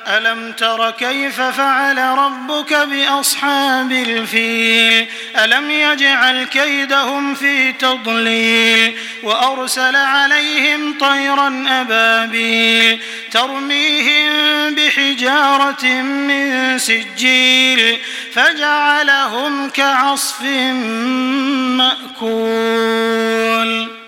ألم تر كيف فعل ربك بأصحاب الفيل ألم يجعل كيدهم في تضليل وأرسل عليهم طيرا أبابيل ترميهم بحجارة من سجيل فجعلهم كعصف مأكول.